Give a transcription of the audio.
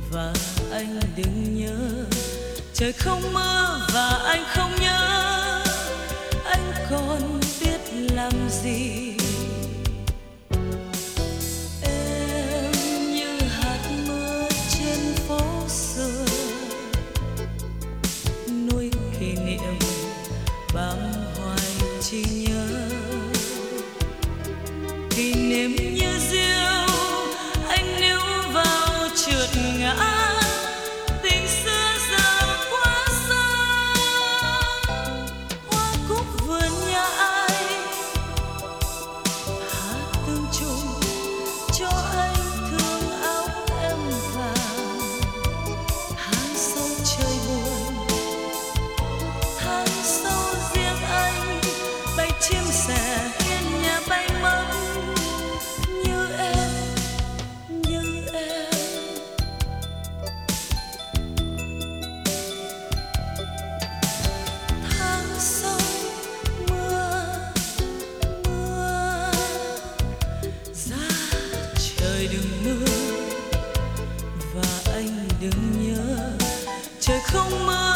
và anh đừng nhớ. Trời không mưa và anh không nhớ, anh còn biết làm gì. Em như hạt mưa trên phố xưa, nuôi kỷ niệm bám hoài chỉ nhớ. Kỷ niệm như diêu anh níu vào trượt ngã, tình xưa giờ quá xa. Hoa cúc vườn nhà anh hát tương trùng cho anh thương áo em vàng. Tháng sâu trời buồn, tháng sâu riêng anh, bay chim sẻ hiên nhà bay mất. Như em, như em. Tháng sâu mưa, mưa ra trời đừng mưa và anh đừng nhớ. Trời không mưa